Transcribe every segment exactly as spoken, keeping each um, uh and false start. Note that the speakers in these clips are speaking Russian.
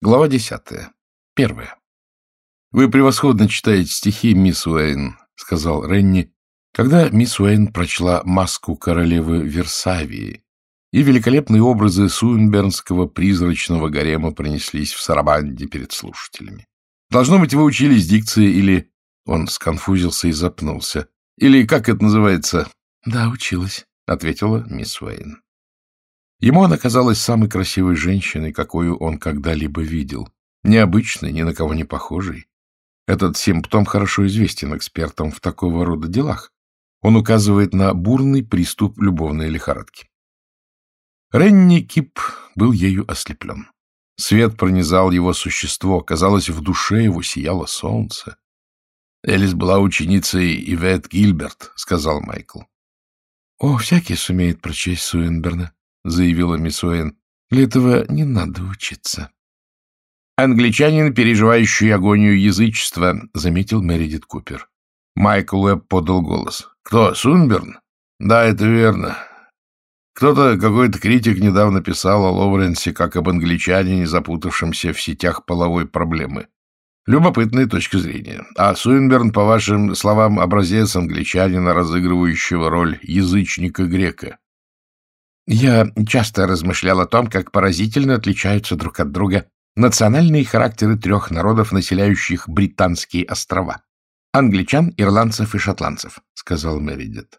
Глава десятая. Первая. «Вы превосходно читаете стихи, мисс Уэйн», — сказал Ренни, когда мисс Уэйн прочла «Маску королевы Версавии», и великолепные образы суинбернского призрачного гарема пронеслись в сарабанде перед слушателями. «Должно быть, вы учились дикции или...» Он сконфузился и запнулся. «Или как это называется?» «Да, училась», — ответила мисс Уэйн. Ему она казалась самой красивой женщиной, какую он когда-либо видел. Необычной, ни на кого не похожей. Этот симптом хорошо известен экспертам в такого рода делах. Он указывает на бурный приступ любовной лихорадки. Ренни Кип был ею ослеплен. Свет пронизал его существо. Казалось, в душе его сияло солнце. «Элис была ученицей Ивет Гильберт», — сказал Майкл. «О, всякий сумеет прочесть Суинберна», — заявила мисс Уэйн. «Для этого не надо учиться». «Англичанин, переживающий агонию язычества», — заметил Мередит Купер. Майкл Уэбб подал голос. «Кто, Суинберн?» «Да, это верно. Кто-то, какой-то критик недавно писал о Лоуренсе как об англичанине, запутавшемся в сетях половой проблемы. Любопытная точка зрения. А Суинберн, по вашим словам, образец англичанина, разыгрывающего роль язычника-грека». «Я часто размышлял о том, как поразительно отличаются друг от друга национальные характеры трех народов, населяющих Британские острова. Англичан, ирландцев и шотландцев», — сказал Мередит.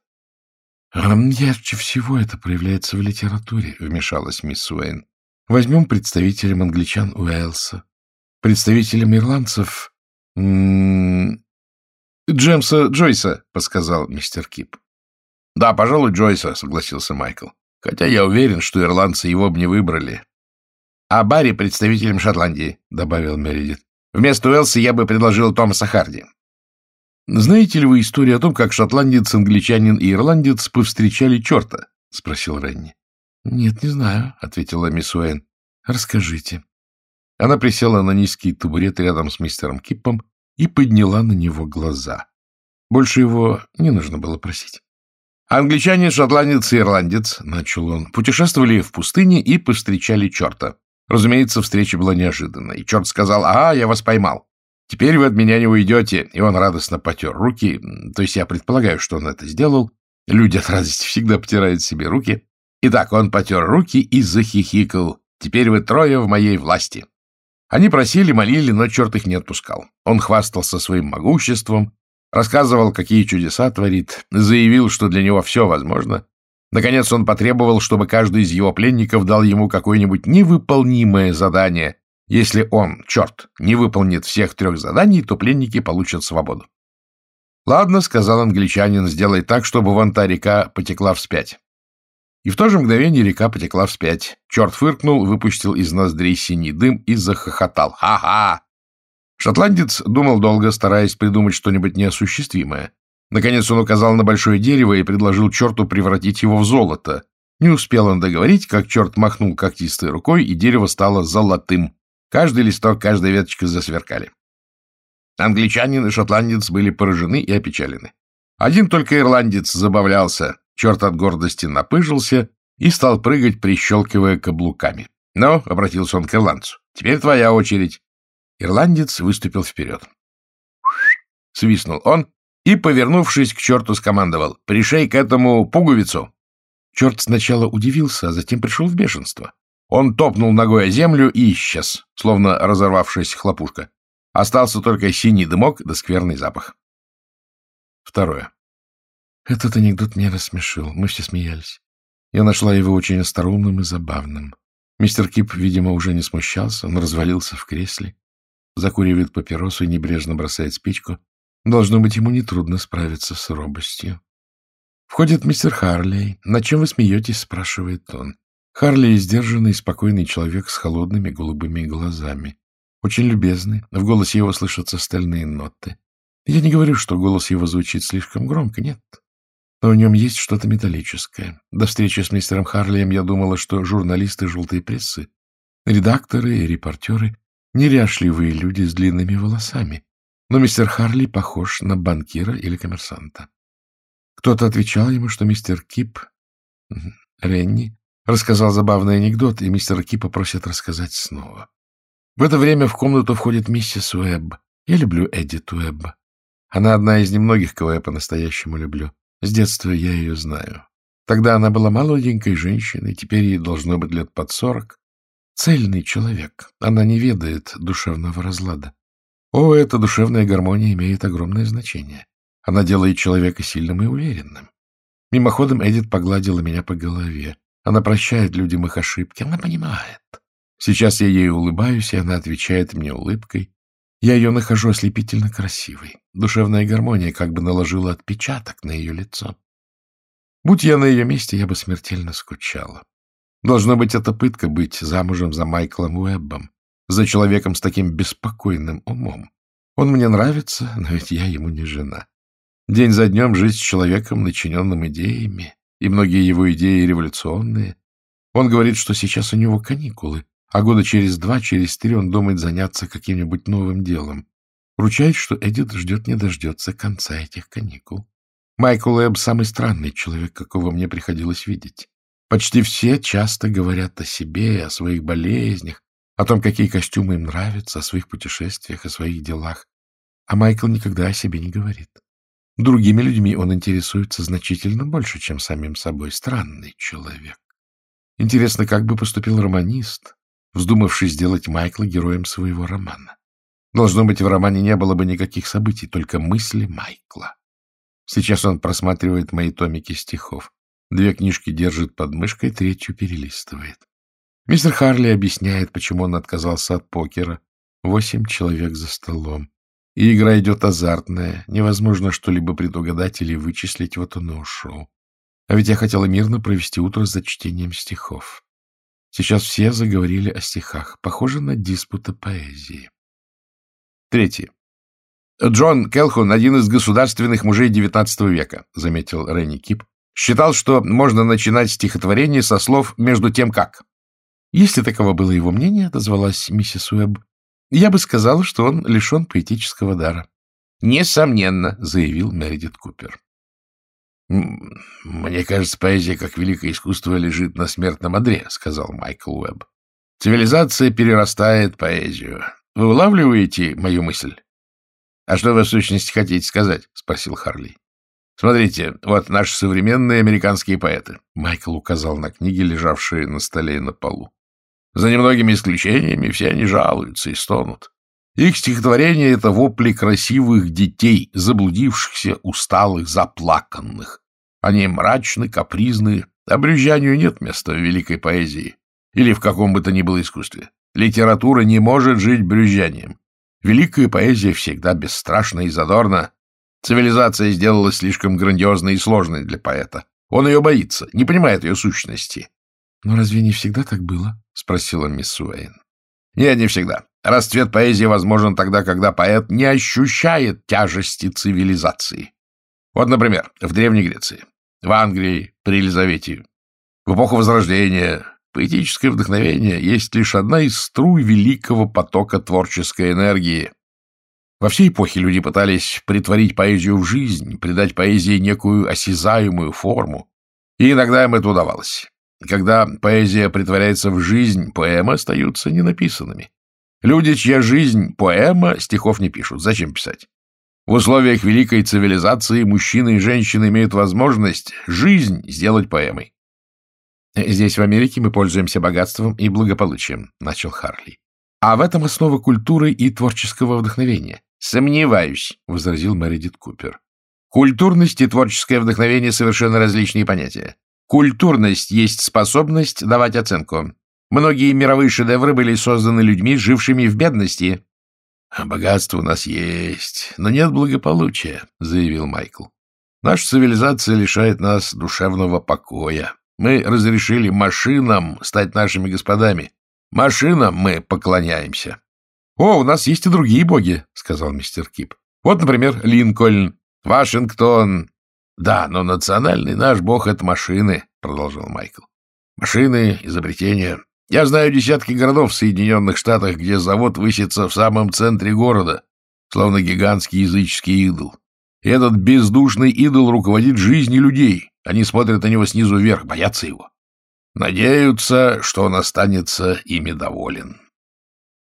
«Ярче всего это проявляется в литературе», — вмешалась мисс Уэйн. «Возьмем представителям англичан Уэльса, представителям ирландцев... М -м, Джеймса Джойса», — подсказал мистер Кип. «Да, пожалуй, Джойса», — согласился Майкл. «Хотя я уверен, что ирландцы его бы не выбрали». «А Барри представителем Шотландии», — добавил Мередит. «Вместо Уэллса я бы предложил Томаса Харди». «Знаете ли вы историю о том, как шотландец, англичанин и ирландец повстречали черта?» — спросил Ренни. «Нет, не знаю», — ответила мисс Уэйн. «Расскажите». Она присела на низкий табурет рядом с мистером Киппом и подняла на него глаза. Больше его не нужно было просить. «Англичанин, шотландец и ирландец», — начал он, — путешествовали в пустыне и повстречали черта. Разумеется, встреча была неожиданной. И черт сказал: «Ага, я вас поймал. Теперь вы от меня не уйдете». И он радостно потер руки. То есть я предполагаю, что он это сделал. Люди от радости всегда потирают себе руки. Итак, он потер руки и захихикал. «Теперь вы трое в моей власти». Они просили, молили, но черт их не отпускал. Он хвастался своим могуществом, рассказывал, какие чудеса творит, заявил, что для него все возможно. Наконец он потребовал, чтобы каждый из его пленников дал ему какое-нибудь невыполнимое задание. Если он, черт, не выполнит всех трех заданий, то пленники получат свободу. «Ладно», — сказал англичанин, — «сделай так, чтобы вон та река потекла вспять». И в то же мгновение река потекла вспять. Черт фыркнул, выпустил из ноздрей синий дым и захохотал. «Ха-ха!» Шотландец думал долго, стараясь придумать что-нибудь неосуществимое. Наконец он указал на большое дерево и предложил черту превратить его в золото. Не успел он договорить, как черт махнул когтистой рукой, и дерево стало золотым. Каждый листок, каждая веточка засверкали. Англичанин и шотландец были поражены и опечалены. Один только ирландец забавлялся. Черт от гордости напыжился и стал прыгать, прищелкивая каблуками. «Ну», — обратился он к ирландцу, — «теперь твоя очередь». Ирландец выступил вперед. Свистнул он и, повернувшись к черту, скомандовал: «Пришей к этому пуговицу». Черт сначала удивился, а затем пришел в бешенство. Он топнул ногой о землю и исчез, словно разорвавшаяся хлопушка. Остался только синий дымок да скверный запах. Второе. Этот анекдот меня рассмешил. Мы все смеялись. Я нашла его очень остроумным и забавным. Мистер Кип, видимо, уже не смущался. Он развалился в кресле, закуривает папиросу и небрежно бросает спичку. Должно быть, ему нетрудно справиться с робостью. Входит мистер Харлей. «На чем вы смеетесь?» — спрашивает он. Харлей — сдержанный и спокойный человек с холодными голубыми глазами. Очень любезный. В голосе его слышатся стальные ноты. Я не говорю, что голос его звучит слишком громко, нет. Но в нем есть что-то металлическое. До встречи с мистером Харлием я думала, что журналисты желтой прессы, редакторы и репортеры — неряшливые люди с длинными волосами. Но мистер Харли похож на банкира или коммерсанта. Кто-то отвечал ему, что мистер Кип, Ренни, рассказал забавный анекдот, и мистера Кипа просят рассказать снова. В это время в комнату входит миссис Уэбб. Я люблю Эдит Уэбб. Она одна из немногих, кого я по-настоящему люблю. С детства я ее знаю. Тогда она была молоденькой женщиной, теперь ей должно быть лет под сорок. Цельный человек. Она не ведает душевного разлада. О, эта душевная гармония имеет огромное значение. Она делает человека сильным и уверенным. Мимоходом Эдит погладила меня по голове. Она прощает людям их ошибки. Она понимает. Сейчас я ей улыбаюсь, и она отвечает мне улыбкой. Я ее нахожу ослепительно красивой. Душевная гармония как бы наложила отпечаток на ее лицо. Будь я на ее месте, я бы смертельно скучала. Должно быть, это пытка быть замужем за Майклом Уэббом, за человеком с таким беспокойным умом. Он мне нравится, но ведь я ему не жена. День за днем жить с человеком, начиненным идеями, и многие его идеи революционные. Он говорит, что сейчас у него каникулы, а года через два, через три он думает заняться каким-нибудь новым делом. Ручаюсь, что Эдит ждет не дождется конца этих каникул. Майкл Уэбб — самый странный человек, какого мне приходилось видеть. Почти все часто говорят о себе, о своих болезнях, о том, какие костюмы им нравятся, о своих путешествиях, о своих делах. А Майкл никогда о себе не говорит. Другими людьми он интересуется значительно больше, чем самим собой. Странный человек. Интересно, как бы поступил романист, вздумавший сделать Майкла героем своего романа. Должно быть, в романе не было бы никаких событий, только мысли Майкла. Сейчас он просматривает мои томики стихов. Две книжки держит под мышкой, третью перелистывает. Мистер Харли объясняет, почему он отказался от покера. Восемь человек за столом. И игра идет азартная. Невозможно что-либо предугадать или вычислить, вот он и ушел. А ведь я хотела мирно провести утро за чтением стихов. Сейчас все заговорили о стихах. Похоже на диспуты поэзии. Третье. Джон Келхун, один из государственных мужей девятнадцатого века, заметил Ренни Кип, считал, что можно начинать стихотворение со слов «между тем как». Если таково было его мнение, отозвалась миссис Уэбб, я бы сказала, что он лишен поэтического дара. Несомненно, заявил Мередит Купер. Мне кажется, поэзия, как великое искусство, лежит на смертном одре, сказал Майкл Уэбб. Цивилизация перерастает поэзию. Вы улавливаете мою мысль? — А что вы, в сущности, хотите сказать? — спросил Харли. — Смотрите, вот наши современные американские поэты. Майкл указал на книги, лежавшие на столе и на полу. За немногими исключениями все они жалуются и стонут. Их стихотворения — это вопли красивых детей, заблудившихся, усталых, заплаканных. Они мрачны, капризны, а брюзжанию нет места в великой поэзии или в каком бы то ни было искусстве. Литература не может жить брюзжанием. Великая поэзия всегда бесстрашна и задорна. Цивилизация сделалась слишком грандиозной и сложной для поэта. Он ее боится, не понимает ее сущности. — Но разве не всегда так было? — спросила мисс Уэйн. — Нет, не всегда. Расцвет поэзии возможен тогда, когда поэт не ощущает тяжести цивилизации. Вот, например, в Древней Греции, в Англии при Елизавете, в эпоху Возрождения поэтическое вдохновение есть лишь одна из струй великого потока творческой энергии. Во всей эпохе люди пытались претворить поэзию в жизнь, придать поэзии некую осязаемую форму. И иногда им это удавалось. Когда поэзия претворяется в жизнь, поэмы остаются ненаписанными. Люди, чья жизнь — поэма, стихов не пишут. Зачем писать? В условиях великой цивилизации мужчины и женщины имеют возможность жизнь сделать поэмой. «Здесь, в Америке, мы пользуемся богатством и благополучием», — начал Харли. «А в этом основа культуры и творческого вдохновения». «Сомневаюсь», — возразил Мередит Купер. «Культурность и творческое вдохновение — совершенно различные понятия. Культурность есть способность давать оценку. Многие мировые шедевры были созданы людьми, жившими в бедности». «Богатство у нас есть, но нет благополучия», — заявил Майкл. «Наша цивилизация лишает нас душевного покоя. Мы разрешили машинам стать нашими господами. Машинам мы поклоняемся». — О, у нас есть и другие боги, — сказал мистер Кип. — Вот, например, Линкольн, Вашингтон. — Да, но национальный наш бог — это машины, — продолжил Майкл. — Машины, изобретения. Я знаю десятки городов в Соединенных Штатах, где завод высится в самом центре города, словно гигантский языческий идол. И этот бездушный идол руководит жизнью людей. Они смотрят на него снизу вверх, боятся его. Надеются, что он останется ими доволен.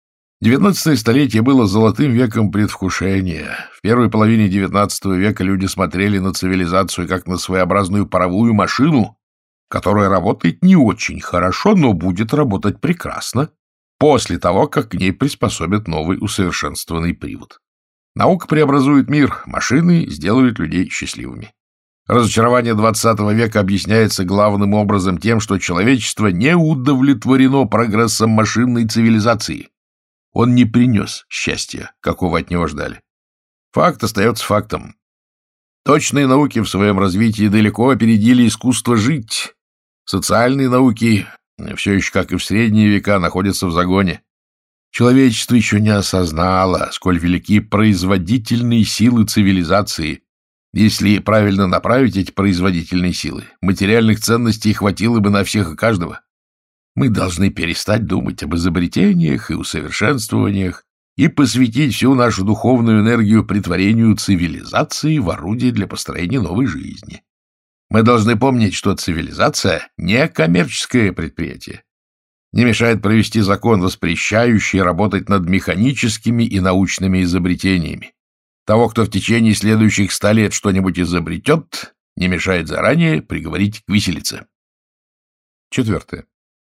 Девятнадцатое столетие было золотым веком предвкушения. В первой половине девятнадцатого века люди смотрели на цивилизацию как на своеобразную паровую машину, которая работает не очень хорошо, но будет работать прекрасно после того, как к ней приспособят новый усовершенствованный привод. Наука преобразует мир, машины сделают людей счастливыми. Разочарование двадцатого века объясняется главным образом тем, что человечество не удовлетворено прогрессом машинной цивилизации. Он не принес счастья, какого от него ждали. Факт остается фактом. Точные науки в своем развитии далеко опередили искусство жить. Социальные науки, все еще, как и в средние века, находятся в загоне. Человечество еще не осознало, сколь велики производительные силы цивилизации. Если правильно направить эти производительные силы, материальных ценностей хватило бы на всех и каждого. Мы должны перестать думать об изобретениях и усовершенствованиях и посвятить всю нашу духовную энергию претворению цивилизации в орудие для построения новой жизни. Мы должны помнить, что цивилизация — не коммерческое предприятие. Не мешает провести закон, воспрещающий работать над механическими и научными изобретениями. Того, кто в течение следующих ста лет что-нибудь изобретет, не мешает заранее приговорить к виселице. Четвертое.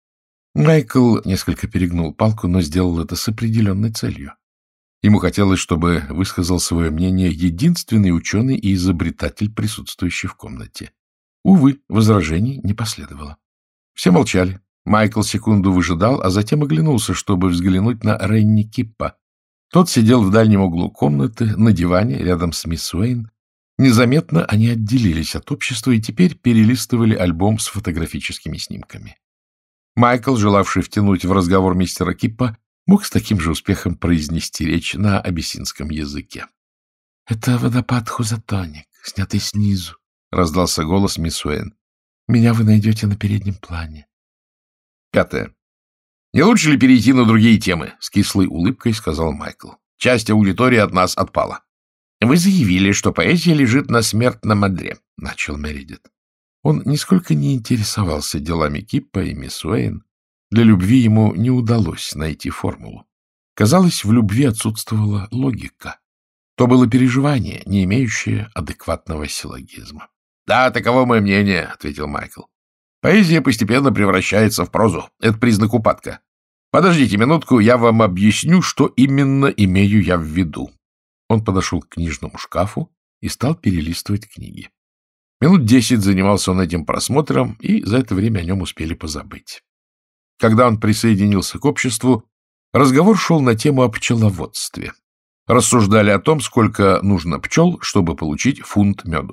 Майкл несколько перегнул палку, но сделал это с определенной целью. Ему хотелось, чтобы высказал свое мнение единственный ученый и изобретатель, присутствующий в комнате. Увы, возражений не последовало. Все молчали. Майкл секунду выжидал, а затем оглянулся, чтобы взглянуть на Ренни Киппа. Тот сидел в дальнем углу комнаты, на диване, рядом с мисс Уэйн. Незаметно они отделились от общества и теперь перелистывали альбом с фотографическими снимками. Майкл, желавший втянуть в разговор мистера Киппа, мог с таким же успехом произнести речь на абиссинском языке. — Это водопад Хузатоник, снятый снизу, — раздался голос мисс Уэйн. — Меня вы найдете на переднем плане. Пятое. — Не лучше ли перейти на другие темы? — с кислой улыбкой сказал Майкл. — Часть аудитории от нас отпала. — Вы заявили, что поэзия лежит на смертном одре, — начал Мередит. Он нисколько не интересовался делами Киппа и мисс Уэйн. Для любви ему не удалось найти формулу. Казалось, в любви отсутствовала логика. То было переживание, не имеющее адекватного силлогизма. — Да, таково мое мнение, — ответил Майкл. — Поэзия постепенно превращается в прозу. Это признак упадка. Подождите минутку, я вам объясню, что именно имею я в виду. Он подошел к книжному шкафу и стал перелистывать книги. Минут десять занимался он этим просмотром, и за это время о нем успели позабыть. Когда он присоединился к обществу, разговор шел на тему о пчеловодстве. Рассуждали о том, сколько нужно пчел, чтобы получить фунт меду.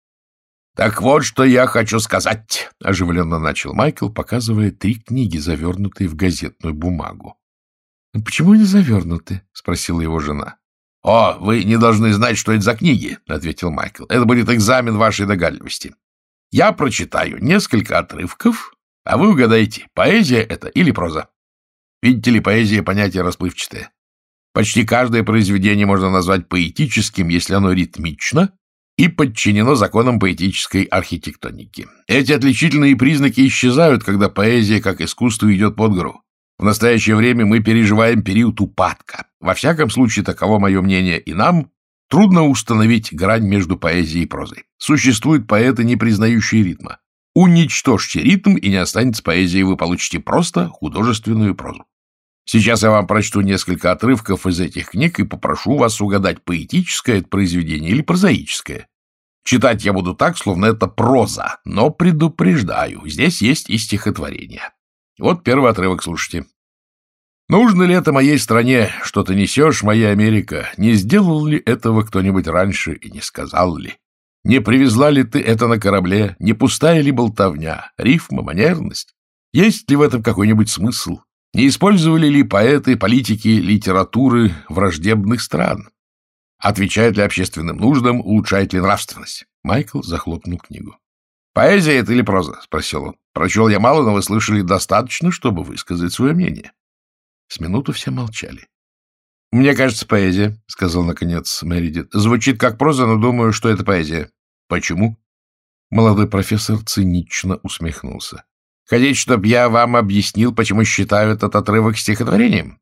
— Так вот, что я хочу сказать, — оживленно начал Майкл, показывая три книги, завернутые в газетную бумагу. — Почему они завернуты? — спросила его жена. — О, вы не должны знать, что это за книги, — ответил Майкл. — Это будет экзамен вашей догадливости. Я прочитаю несколько отрывков, а вы угадаете, поэзия это или проза. Видите ли, поэзия — понятие расплывчатое. Почти каждое произведение можно назвать поэтическим, если оно ритмично и подчинено законам поэтической архитектоники. Эти отличительные признаки исчезают, когда поэзия как искусство идет под гору. В настоящее время мы переживаем период упадка. Во всяком случае, таково мое мнение, и нам трудно установить грань между поэзией и прозой. Существуют поэты, не признающие ритма. Уничтожьте ритм, и не останется поэзии, вы получите просто художественную прозу. Сейчас я вам прочту несколько отрывков из этих книг и попрошу вас угадать, поэтическое это произведение или прозаическое. Читать я буду так, словно это проза, но предупреждаю, здесь есть и стихотворение. Вот первый отрывок, слушайте. «Нужно ли это моей стране, что ты несешь, моя Америка? Не сделал ли этого кто-нибудь раньше и не сказал ли? Не привезла ли ты это на корабле? Не пустая ли болтовня? Рифма, манерность? Есть ли в этом какой-нибудь смысл? Не использовали ли поэты, политики, литературы враждебных стран? Отвечает ли общественным нуждам, улучшает ли нравственность?» Майкл захлопнул книгу. «Поэзия это или проза?» — спросил он. «Прочел я мало, но вы слышали достаточно, чтобы высказать свое мнение». С минуту все молчали. «Мне кажется, поэзия», — сказал, наконец, Мередит. «Звучит как проза, но думаю, что это поэзия». «Почему?» Молодой профессор цинично усмехнулся. «Хотите, чтобы я вам объяснил, почему считаю этот отрывок стихотворением?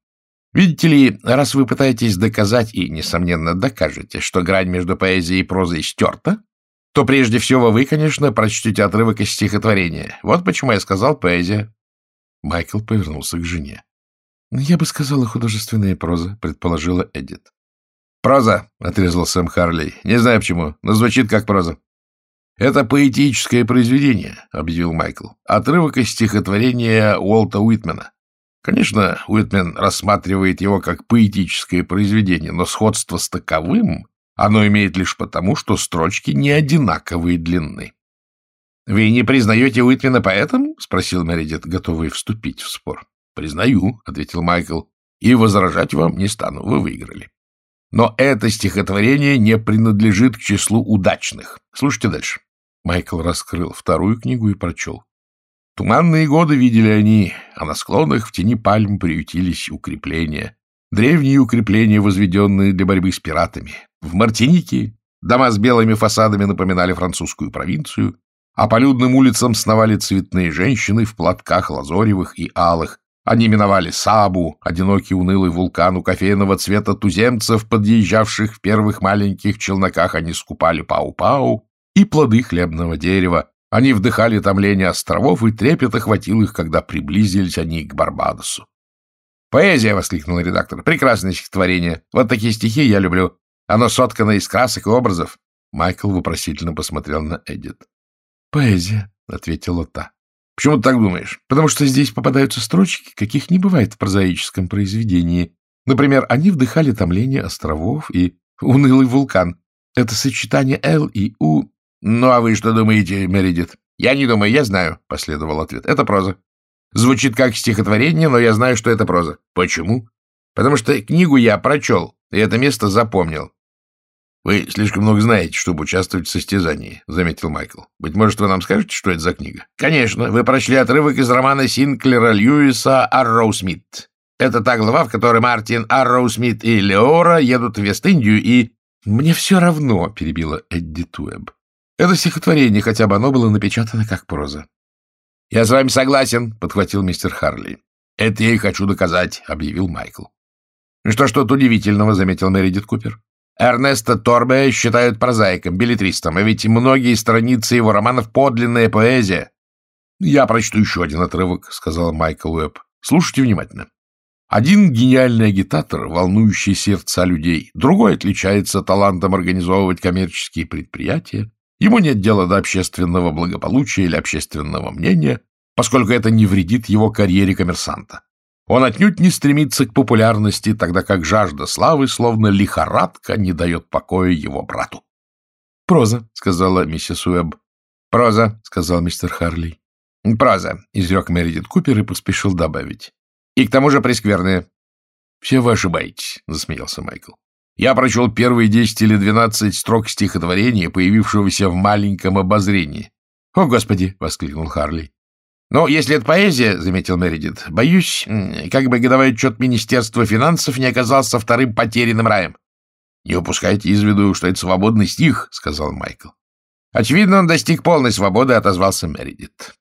Видите ли, раз вы пытаетесь доказать и, несомненно, докажете, что грань между поэзией и прозой стерта, то прежде всего вы, конечно, прочтете отрывок из стихотворения. Вот почему я сказал поэзия. Майкл повернулся к жене. — Я бы сказала художественная проза, — предположила Эдит. — Проза, — отрезал Сэм Харли. — Не знаю почему, но звучит как проза. — Это поэтическое произведение, — объявил Майкл. — Отрывок из стихотворения Уолта Уитмена. Конечно, Уитмен рассматривает его как поэтическое произведение, но сходство с таковым оно имеет лишь потому, что строчки не одинаковой длины. — Вы не признаете Уитмена поэтом? — спросил Мередит, готовый вступить в спор. — Признаю, — ответил Майкл, — и возражать вам не стану, вы выиграли. Но это стихотворение не принадлежит к числу удачных. Слушайте дальше. Майкл раскрыл вторую книгу и прочел. Туманные годы видели они, а на склонах в тени пальм приютились укрепления. Древние укрепления, возведенные для борьбы с пиратами. В Мартинике дома с белыми фасадами напоминали французскую провинцию, а по людным улицам сновали цветные женщины в платках лазоревых и алых. Они миновали Сабу, одинокий унылый вулкан у кофейного цвета туземцев, подъезжавших в первых маленьких челноках. Они скупали пау-пау и плоды хлебного дерева. Они вдыхали томление островов, и трепет охватил их, когда приблизились они к Барбадосу. «Поэзия!» — воскликнул редактор. «Прекрасное стихотворение. Вот такие стихи я люблю. Оно соткано из красок и образов». Майкл вопросительно посмотрел на Эдит. «Поэзия», — ответила та. «Почему ты так думаешь?» «Потому что здесь попадаются строчки, каких не бывает в прозаическом произведении. Например, они вдыхали томление островов и унылый вулкан. Это сочетание «л» и «у». «Ну, а вы что думаете, Мередит?» «Я не думаю, я знаю», — последовал ответ. «Это проза. Звучит как стихотворение, но я знаю, что это проза». «Почему?» «Потому что книгу я прочел, и это место запомнил». «Вы слишком много знаете, чтобы участвовать в состязании», — заметил Майкл. «Быть может, вы нам скажете, что это за книга?» «Конечно. Вы прочли отрывок из романа Синклера Льюиса «Арроу Смит». Это та глава, в которой Мартин, Арроу Смит и Леора едут в Вест-Индию и... «Мне все равно», — перебила Эдит Уэбб. «Это стихотворение, хотя бы оно было напечатано как проза». «Я с вами согласен», — подхватил мистер Харли. «Это я и хочу доказать», — объявил Майкл. «Что ж тут удивительного», — заметил Мередит Купер. «Эрнеста Торбе считают прозаиком, беллетристом, а ведь многие страницы его романов — подлинная поэзия». «Я прочту еще один отрывок», — сказал Майкл Уэбб. «Слушайте внимательно. Один гениальный агитатор, волнующий сердца людей, другой отличается талантом организовывать коммерческие предприятия. Ему нет дела до общественного благополучия или общественного мнения, поскольку это не вредит его карьере коммерсанта. Он отнюдь не стремится к популярности, тогда как жажда славы, словно лихорадка, не дает покоя его брату». «Проза», — сказала миссис Уэбб. «Проза», — сказал мистер Харли. «Проза», — изрек Мередит Купер и поспешил добавить. «И к тому же прескверная». «Все вы ошибаетесь», — засмеялся Майкл. «Я прочел первые десять или двенадцать строк стихотворения, появившегося в маленьком обозрении». «О, Господи!» — воскликнул Харли. «Ну, если это поэзия, — заметил Мередит, — боюсь, как бы годовой отчет Министерства финансов не оказался вторым потерянным раем». «Не упускайте из виду, что это свободный стих, — сказал Майкл». «Очевидно, он достиг полной свободы, — отозвался Мередит».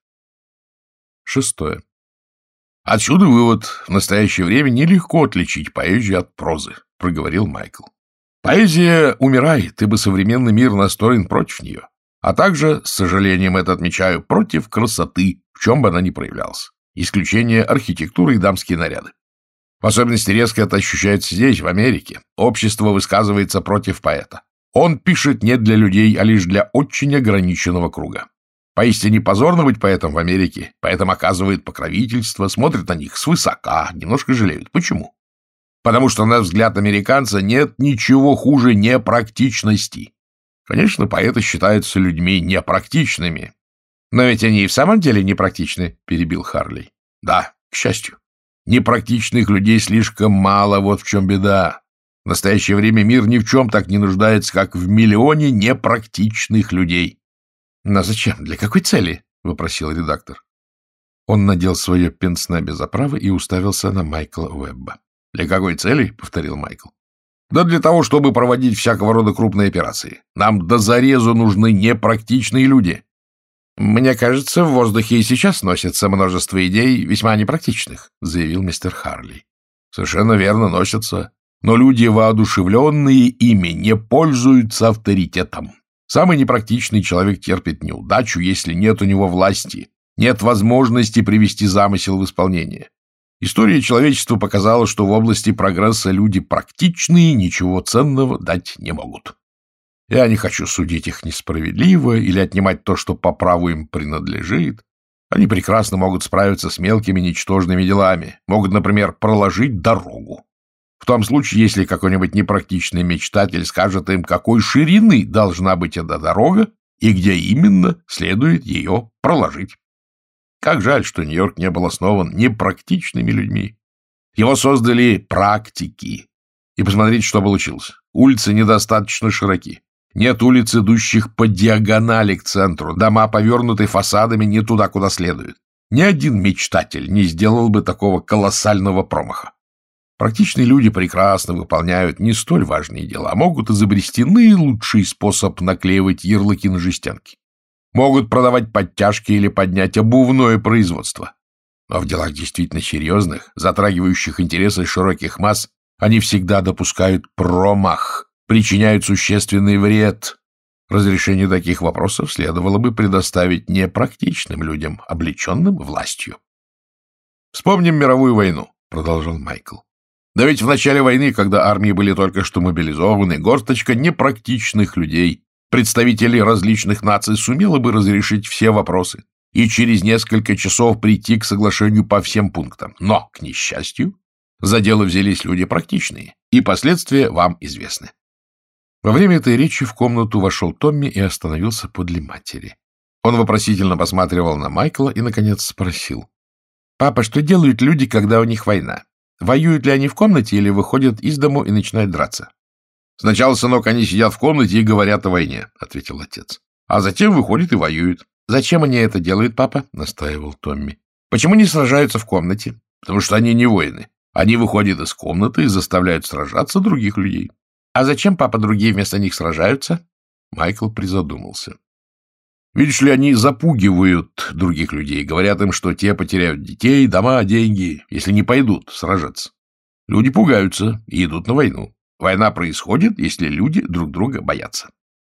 Шестое. «Отсюда вывод. В настоящее время нелегко отличить поэзию от прозы», — проговорил Майкл. «Поэзия умирает, ибо современный мир настроен против нее, а также, с сожалением это отмечаю, против красоты, в чем бы она ни проявлялась. Исключение архитектуры и дамские наряды. В особенности резко это ощущается здесь, в Америке. Общество высказывается против поэта. Он пишет не для людей, а лишь для очень ограниченного круга. Поистине позорно быть поэтом в Америке. Поэтам оказывают покровительство, смотрят на них свысока, немножко жалеют. Почему? Потому что, на взгляд американца, нет ничего хуже непрактичности. Конечно, поэты считаются людьми непрактичными. Но ведь они и в самом деле непрактичны, — перебил Харли. Да, к счастью. Непрактичных людей слишком мало, вот в чем беда. В настоящее время мир ни в чем так не нуждается, как в миллионе непрактичных людей. — Но зачем? Для какой цели? — вопросил редактор. Он надел свое пенсне без оправы и уставился на Майкла Уэбба. — Для какой цели? — повторил Майкл. — Да для того, чтобы проводить всякого рода крупные операции. Нам до зарезу нужны непрактичные люди. — Мне кажется, в воздухе и сейчас носится множество идей, весьма непрактичных, — заявил мистер Харли. Совершенно верно, носятся. Но люди, воодушевленные ими, не пользуются авторитетом. Самый непрактичный человек терпит неудачу, если нет у него власти, нет возможности привести замысел в исполнение. История человечества показала, что в области прогресса люди практичные ничего ценного дать не могут. Я не хочу судить их несправедливо или отнимать то, что по праву им принадлежит. Они прекрасно могут справиться с мелкими ничтожными делами, могут, например, проложить дорогу. В том случае, если какой-нибудь непрактичный мечтатель скажет им, какой ширины должна быть эта дорога и где именно следует ее проложить. Как жаль, что Нью-Йорк не был основан непрактичными людьми. Его создали практики. И посмотрите, что получилось. Улицы недостаточно широки. Нет улиц, идущих по диагонали к центру. Дома повернуты фасадами не туда, куда следует. Ни один мечтатель не сделал бы такого колоссального промаха. Практичные люди прекрасно выполняют не столь важные дела, могут изобрести наилучший способ наклеивать ярлыки на жестянки. Могут продавать подтяжки или поднять обувное производство. Но в делах действительно серьезных, затрагивающих интересы широких масс, они всегда допускают промах, причиняют существенный вред. Разрешение таких вопросов следовало бы предоставить непрактичным людям, облеченным властью. «Вспомним мировую войну», — продолжал Майкл. «Да ведь в начале войны, когда армии были только что мобилизованы, горсточка непрактичных людей, представителей различных наций, сумела бы разрешить все вопросы и через несколько часов прийти к соглашению по всем пунктам. Но, к несчастью, за дело взялись люди практичные, и последствия вам известны». Во время этой речи в комнату вошел Томми и остановился подле матери. Он вопросительно посматривал на Майкла и, наконец, спросил: «Папа, что делают люди, когда у них война? Воюют ли они в комнате или выходят из дому и начинают драться?» «Сначала, сынок, они сидят в комнате и говорят о войне», — ответил отец. «А затем выходят и воюют». «Зачем они это делают, папа?» — настаивал Томми. «Почему не сражаются в комнате?» «Потому что они не воины. Они выходят из комнаты и заставляют сражаться других людей». «А зачем, папа, другие вместо них сражаются?» Майкл призадумался. «Видишь ли, они запугивают других людей, говорят им, что те потеряют детей, дома, деньги, если не пойдут сражаться. Люди пугаются и идут на войну. Война происходит, если люди друг друга боятся».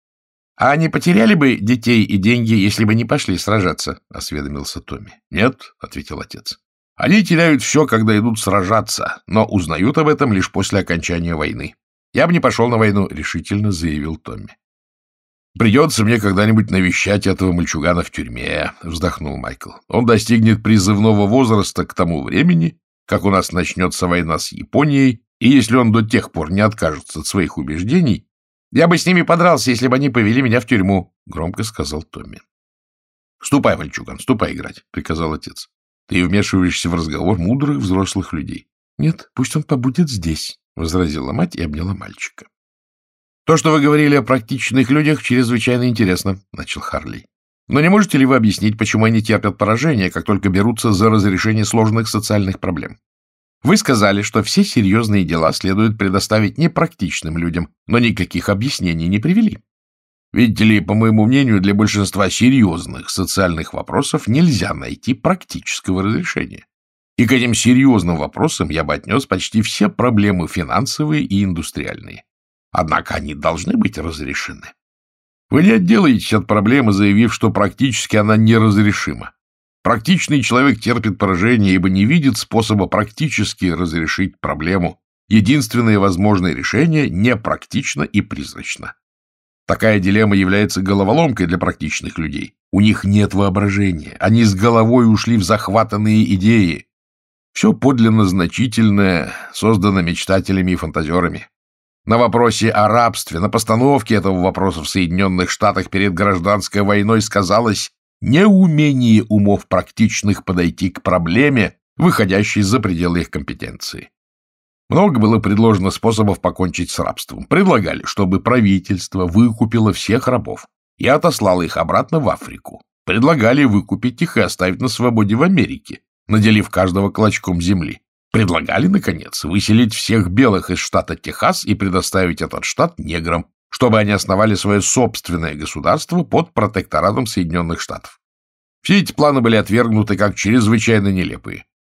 «А они потеряли бы детей и деньги, если бы не пошли сражаться?» — осведомился Томми. «Нет», — ответил отец. «Они теряют все, когда идут сражаться, но узнают об этом лишь после окончания войны. Я бы не пошел на войну», — решительно заявил Томми. «Придется мне когда-нибудь навещать этого мальчугана в тюрьме», — вздохнул Майкл. «Он достигнет призывного возраста к тому времени, как у нас начнется война с Японией, и если он до тех пор не откажется от своих убеждений...» «Я бы с ними подрался, если бы они повели меня в тюрьму», — громко сказал Томми. «Ступай, мальчуган, ступай играть», — приказал отец. «Ты вмешиваешься в разговор мудрых взрослых людей». «Нет, пусть он побудет здесь», — возразила мать и обняла мальчика. «То, что вы говорили о практичных людях, чрезвычайно интересно», — начал Харли. «Но не можете ли вы объяснить, почему они терпят поражение, как только берутся за разрешение сложных социальных проблем? Вы сказали, что все серьезные дела следует предоставить непрактичным людям, но никаких объяснений не привели. Видите ли, по моему мнению, для большинства серьезных социальных вопросов нельзя найти практического разрешения. И к этим серьезным вопросам я бы отнес почти все проблемы финансовые и индустриальные. Однако они должны быть разрешены. Вы не отделаетесь от проблемы, заявив, что практически она неразрешима. Практичный человек терпит поражение, ибо не видит способа практически разрешить проблему. Единственное возможное решение непрактично и призрачно. Такая дилемма является головоломкой для практичных людей. У них нет воображения. Они с головой ушли в захватанные идеи. Все подлинно значительное создано мечтателями и фантазерами. На вопросе о рабстве, на постановке этого вопроса в Соединенных Штатах перед гражданской войной сказалось неумение умов практичных подойти к проблеме, выходящей за пределы их компетенции. Много было предложено способов покончить с рабством. Предлагали, чтобы правительство выкупило всех рабов и отослало их обратно в Африку. Предлагали выкупить их и оставить на свободе в Америке, наделив каждого клочком земли. Предлагали, наконец, выселить всех белых из штата Техас и предоставить этот штат неграм, чтобы они основали свое собственное государство под протекторатом Соединенных Штатов. Все эти планы были отвергнуты как чрезвычайно нелепые.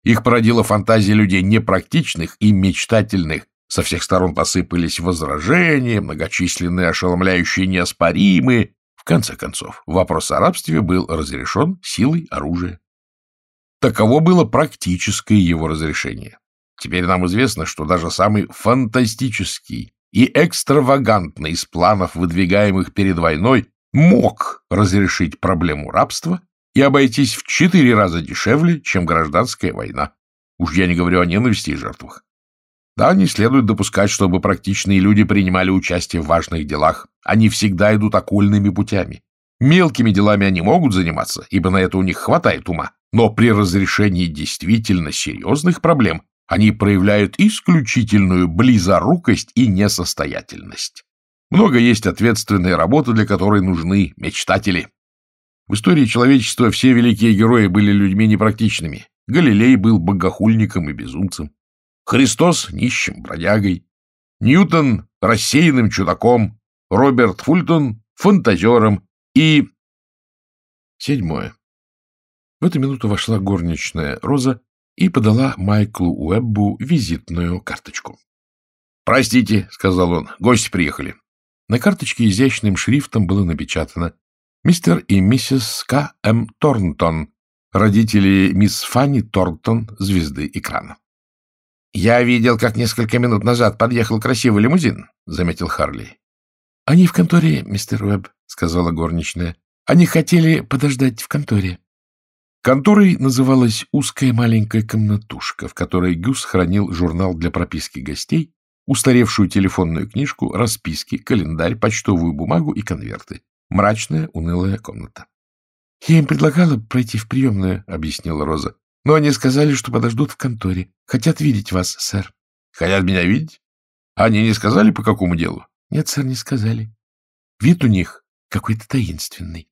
Их породила фантазия людей непрактичных и мечтательных. Со всех сторон посыпались возражения, многочисленные, ошеломляющие, неоспоримые. В конце концов, вопрос о рабстве был разрешен силой оружия. Таково было практическое его разрешение. Теперь нам известно, что даже самый фантастический и экстравагантный из планов, выдвигаемых перед войной, мог разрешить проблему рабства и обойтись в четыре раза дешевле, чем гражданская война. Уж я не говорю о ненависти и жертвах. Да, не следует допускать, чтобы практичные люди принимали участие в важных делах. Они всегда идут окольными путями. Мелкими делами они могут заниматься, ибо на это у них хватает ума. Но при разрешении действительно серьезных проблем они проявляют исключительную близорукость и несостоятельность. Много есть ответственной работы, для которой нужны мечтатели. В истории человечества все великие герои были людьми непрактичными. Галилей был богохульником и безумцем. Христос — нищим бродягой. Ньютон — рассеянным чудаком. Роберт Фултон — фантазером. И... Седьмое. В эту минуту вошла горничная Роза и подала Майклу Уэббу визитную карточку. — Простите, — сказал он, — гости приехали. На карточке изящным шрифтом было напечатано: «Мистер и миссис К. М. Торнтон, родители мисс Фанни Торнтон, звезды экрана». — Я видел, как несколько минут назад подъехал красивый лимузин, — заметил Харли. — Они в конторе, мистер Уэбб, — сказала горничная. — Они хотели подождать в конторе. Конторой называлась узкая маленькая комнатушка, в которой Гюс хранил журнал для прописки гостей, устаревшую телефонную книжку, расписки, календарь, почтовую бумагу и конверты. Мрачная, унылая комната. — Я им предлагала пройти в приемную, — объяснила Роза. — Но они сказали, что подождут в конторе. Хотят видеть вас, сэр. — Хотят меня видеть? Они не сказали, по какому делу? — Нет, сэр, не сказали. Вид у них какой-то таинственный.